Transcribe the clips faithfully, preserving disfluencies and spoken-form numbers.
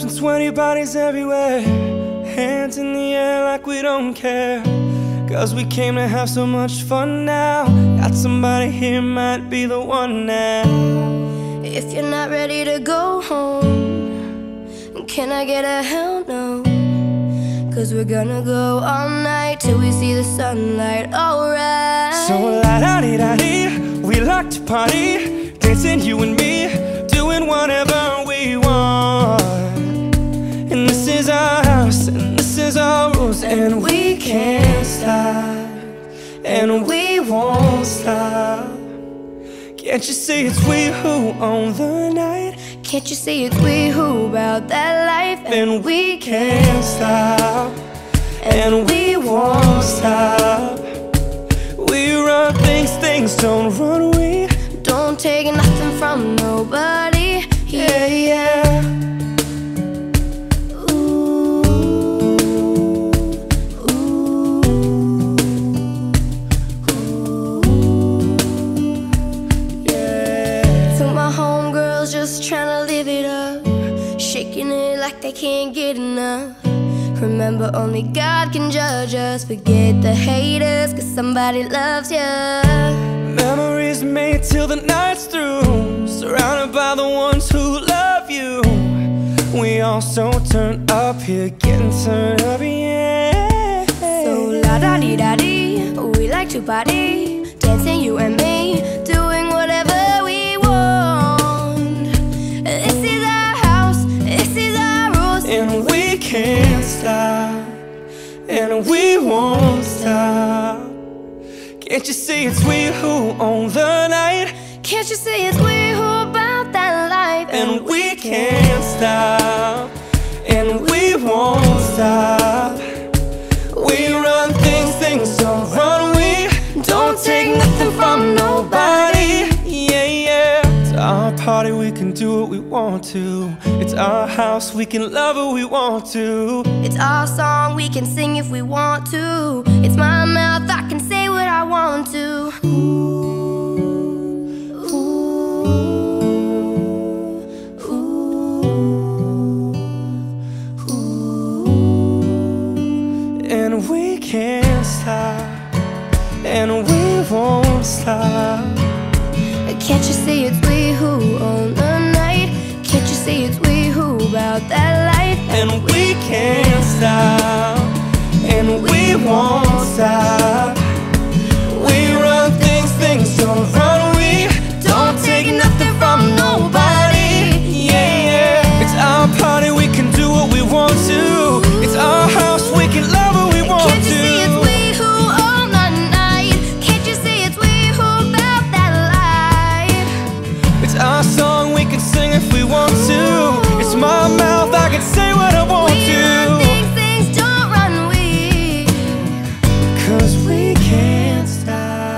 steps and sweaty bodies everywhere, hands in the air like we don't care. Cause we came to have so much fun now. Got somebody here, might be the one now. If you're not ready to go home, can I get a hell no? Cause we're gonna go all night till we see the sunlight, alright. So la-da-dee-da-dee, we like to party, dancing you and me, doing whatever we want. And this is our house, and this is our rules, and we can't stop, and we won't stop. Can't you see it's we who own the night? Can't you see it's we who about that life? And we can't stop, and we won't stop. We run things, things don't run we. Don't take nothing from nobody. Yeah, yeah. Just tryna live it up, shaking it like they can't get enough. Remember, only God can judge us. Forget the haters, cause somebody loves ya. Memories made till the night's through, surrounded by the ones who love you. We all so turned up here, getting turned up, yeah. So la-da-dee-da-dee, we like to party, dancing you and me, doing whatever we want. This is our house, this is our rules, and we can't stop, and we won't stop. Can't you see it's we who own the night? Can't you see it's we who about that life? And we can't stop, and we won't stop. We run things, things don't run we. Don't take nothing from nobody. Yeah, yeah. It's our party, we can do what we want to. It's our house, we can love who we want to. It's our song, we can sing if we want to. It's my mouth, I can say what I want to. Ooh, ooh, ooh. And we can't stop, and we won't stop. Can't you see it's we who own the night? Can't you see it's we who about that life? And we can't stop, and we won't stop. We run things, things don't run we. Don't take nothing from nobody. Yeah, yeah. It's our party, we can do what we want to. It's our house, we can love who we want to. Can't you see it's we who own the night? Can't you see it's we who about that life? It's our song, we can sing if we want to. It's my mouth, I can say what I want we to. Run things, things don't run we. Cause we can't stop.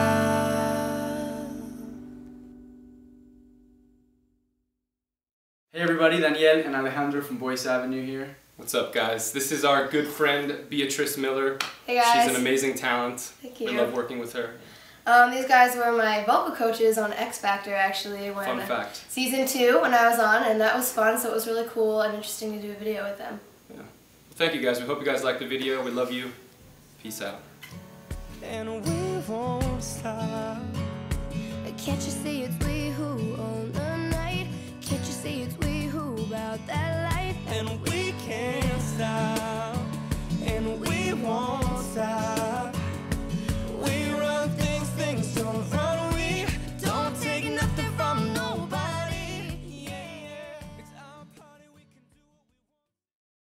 Hey everybody, Daniel and Alejandro from Boyce Avenue here. What's up, guys? This is our good friend Beatrice Miller. Hey guys. She's an amazing talent. Thank you. We love working with her. Um, these guys were my vocal coaches on X Factor, actually, when Fun fact. season two when I was on, and that was fun. So it was really cool and interesting to do a video with them. Yeah. Well, thank you guys. We hope you guys liked the video. We love you. Peace out. And we won't stop. Can't you see